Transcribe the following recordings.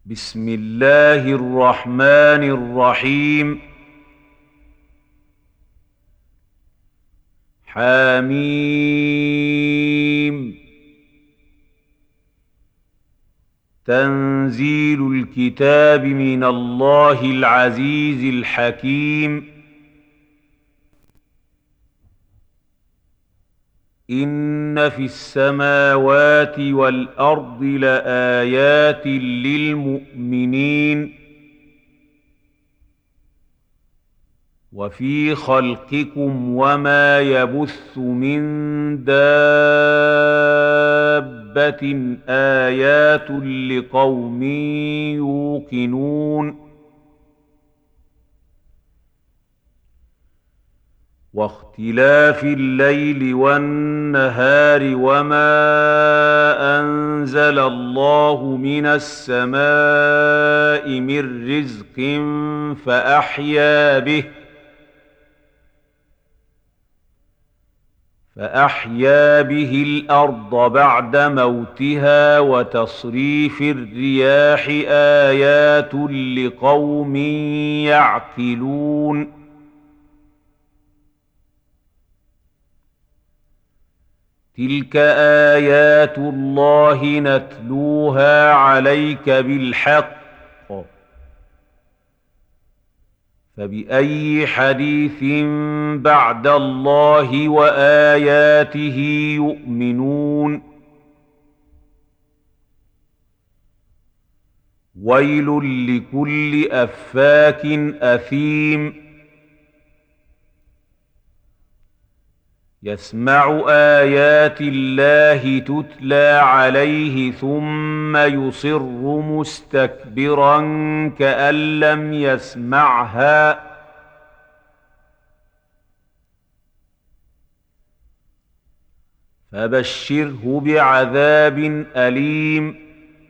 بسم الله الرحمن الرحيم. حميم. تنزيل الكتاب من الله العزيز الحكيم. إن في السماوات والأرض لآيات للمؤمنين وفي خلقكم وما يبث من دابة آيات لقوم يوقنون. واختلاف الليل والنهار وما أنزل الله من السماء من رزق فأحيا به الأرض بعد موتها وتصريف الرياح آيات لقوم يعقلون. تلك آيات الله نتلوها عليك بالحق، فبأي حديث بعد الله وآياته يؤمنون. ويل لكل أفاك أثيم يسمع آيات الله تتلى عليه ثم يصر مستكبرا كأن لم يسمعها. فبشره بعذاب أليم.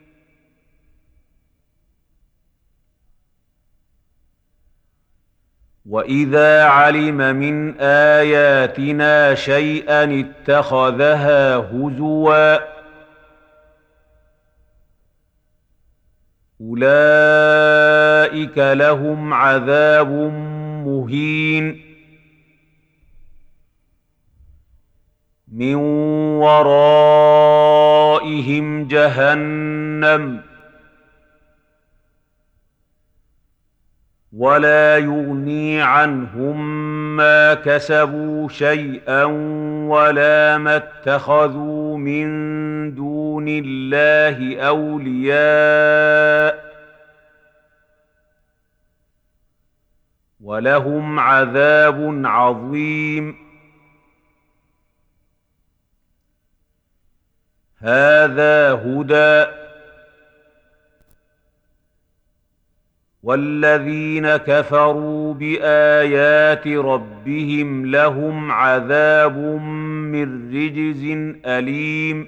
وإذا علم من آياتنا شيئا اتخذها هزوا. أولئك لهم عذاب مهين من ورائهم جهنم ولا يغني عنهم ما كسبوا شيئا ولا ما اتخذوا من دون الله أولياء ولهم عذاب عظيم. هذا هدى والذين كفروا بآيات ربهم لهم عذاب من رجز أليم.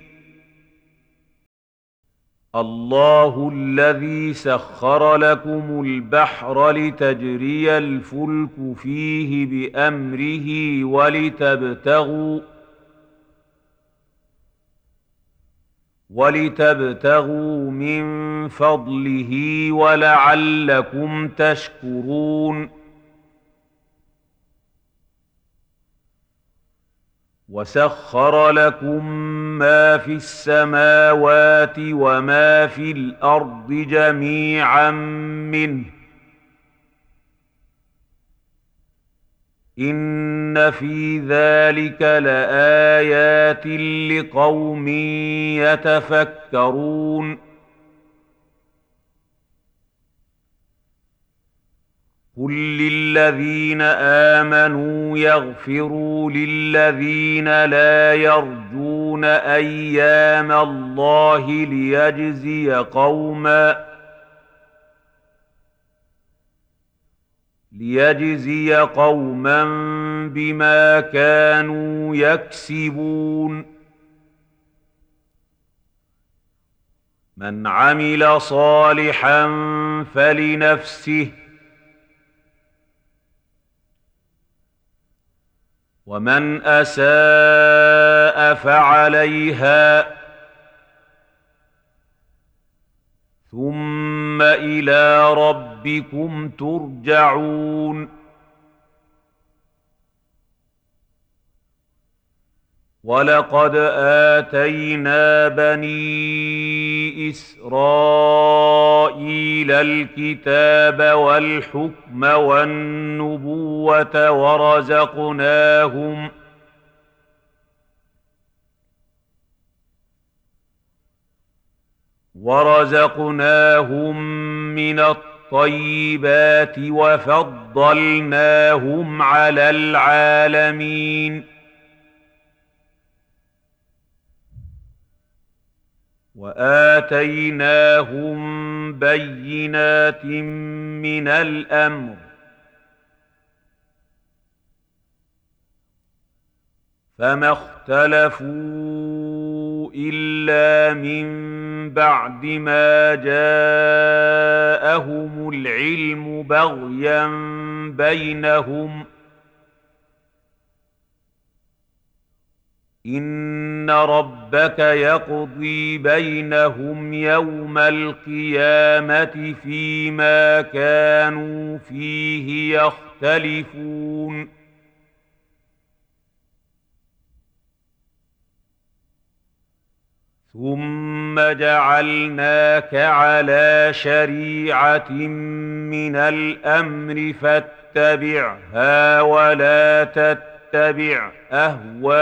الله الذي سخر لكم البحر لتجري الفلك فيه بأمره ولتبتغوا من فضله ولعلكم تشكرون. وسخر لكم ما في السماوات وما في الأرض جميعا منه إن في ذلك لآيات لقوم يتفكرون. قل للذين آمنوا يغفروا للذين لا يرجون أيام الله ليجزي قوما بما كانوا يكسبون. من عمل صالحا فلنفسه ومن أساء فعليها ثم ثم إلى ربكم ترجعون ولقد آتينا بني إسرائيل الكتاب والحكم والنبوة ورزقناهم من الطيبات وفضلناهم على العالمين وآتيناهم بينات من الأمر فما اختلفوا إلا من بعد ما جاءهم العلم بغيا بينهم إن ربك يقضي بينهم يوم القيامة فيما كانوا فيه يختلفون ثم جعلناك على شريعة من الأمر فاتبعها ولا تتبع أهواء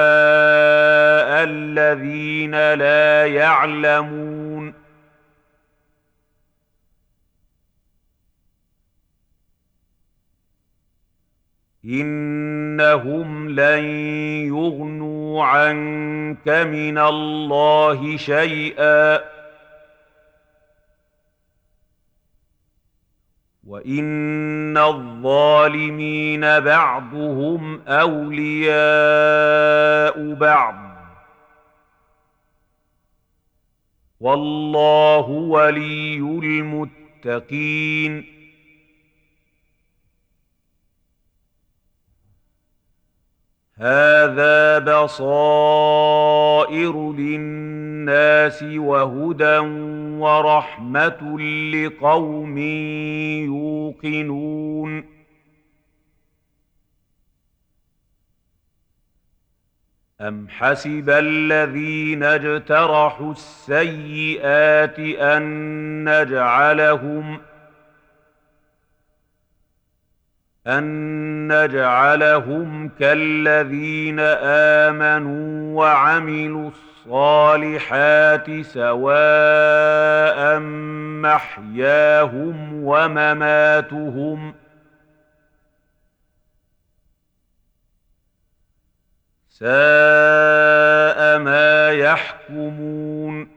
الذين لا يعلمون إنهم لن يغنوا عنك من الله شيئا وإن الظالمين بعضهم أولياء بعض والله ولي المتقين هذا بصائر للناس وهدى ورحمة لقوم يوقنون أم حسب الذين اجترحوا السيئات أن نجعلهم كالذين آمنوا وعملوا الصالحات سواء محياهم ومماتهم ساء ما يحكمون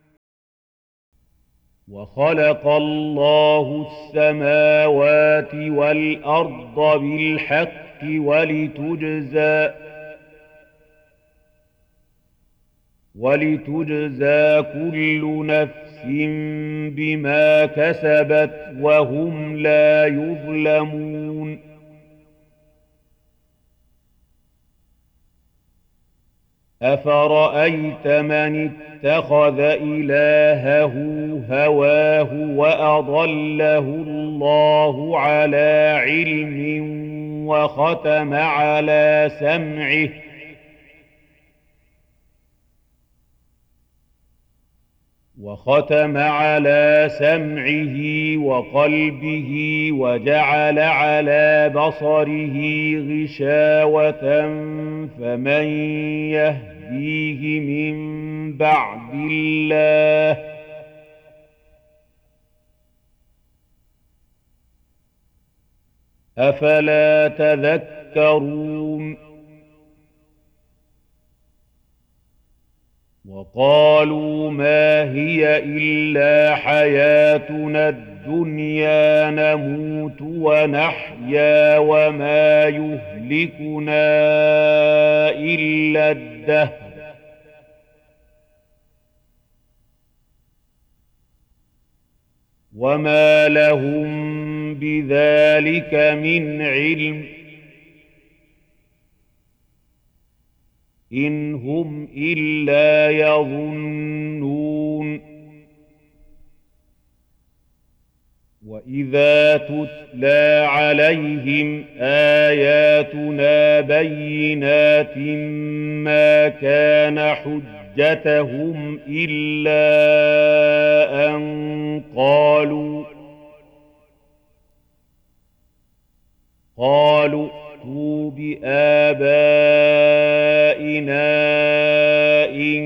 وخلق الله السماوات والأرض بالحق ولتجزى كل نفس بما كسبت وهم لا يظلمون أفرأيت من اتخذ إلهه هواه وأضله الله على علم وختم على سمعه وقلبه وجعل على بصره غشاوة فمن يهديه من بعد الله أفلا تذكرون وقالوا ما هي إلا حياتنا الدنيا نموت ونحيا وما يهلكنا إلا الدهر وما لهم بذلك من علم إن هم إلا يظنون وإذا تتلى عليهم آياتنا بينات ما كان حجتهم إلا أن قالوا ائتوا بآبائنا إن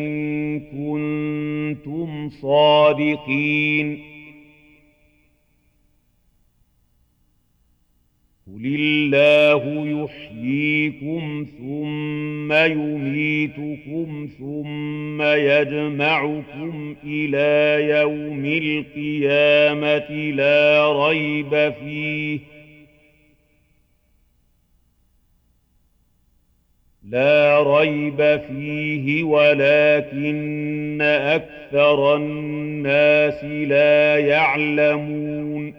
كنتم صادقين. قل الله يحييكم ثم يميتكم ثم يجمعكم إلى يوم القيامة لا ريب فيه ولكن أكثر الناس لا يعلمون.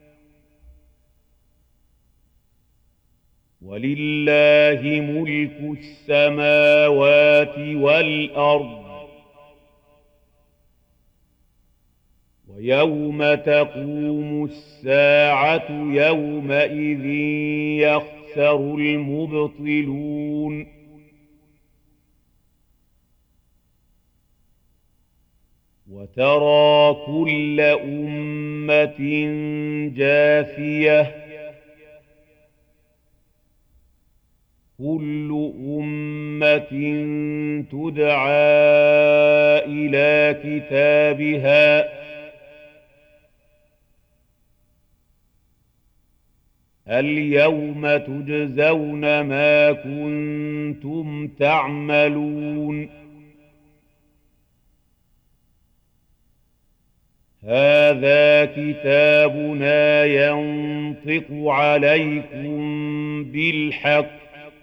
ولله ملك السماوات والأرض ويوم تقوم الساعة يومئذ يخسر المبطلون. وترى كل أمة جاثية كل أمة تدعى إلى كتابها اليوم تجزون ما كنتم تعملون. هذا كتابنا ينطق عليكم بالحق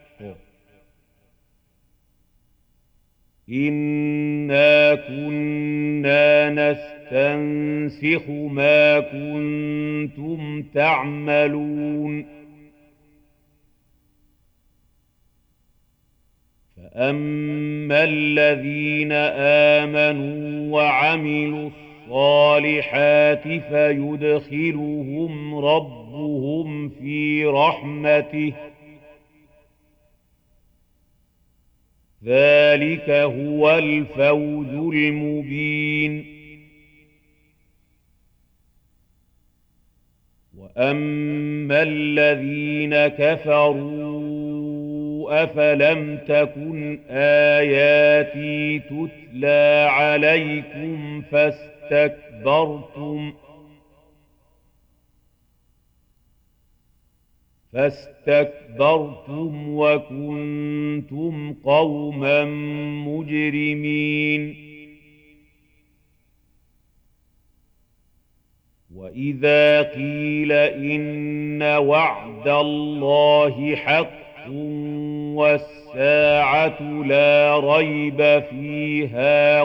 إنا كنا نستنسخ ما كنتم تعملون. فأما الذين آمنوا وعملوا الصالحات فيدخلهم ربهم في رحمته ذلك هو الفوز المبين. وأما الذين كفروا أفلم تكن آياتي تتلى عليكم فاستكبرتم وكنتم قوما مجرمين. وإذا قيل إن وعد الله حق والساعة لا ريب فيها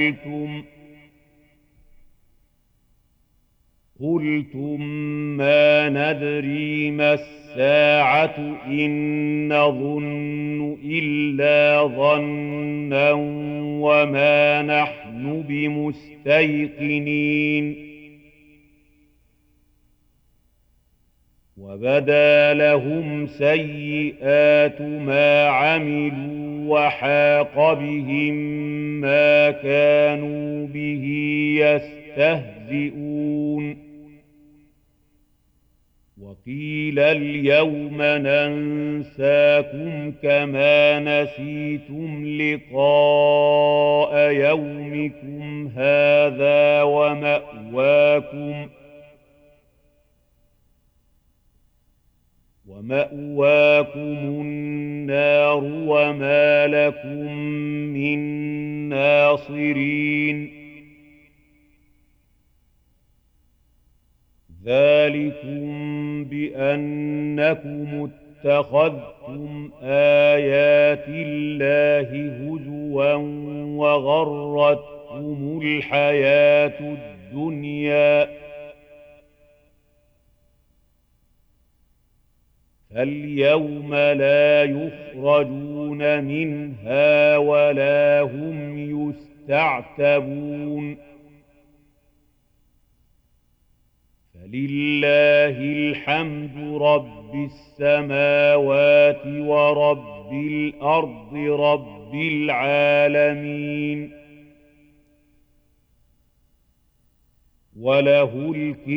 قلتم ما ندري ما الساعة إن نظن إلا ظنا وما نحن بمستيقنين. وبدا لهم سيئات ما عملوا وحاق بهم ما كانوا به يستهزئون. وقيل اليوم ننساكم كما نسيتم لقاء يومكم هذا ومأواكم النار وما لكم من ناصرين. ذلكم بأنكم اتخذتم آيات الله هزوا وغرتكم الحياة الدنيا فاليوم لا يخرجون منها ولا هم يستعتبون. فلله الحمد رب السماوات ورب الأرض رب العالمين. وله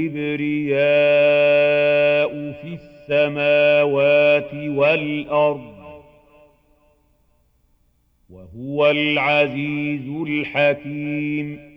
الكبرياء في السماوات والأرض وهو العزيز الحكيم.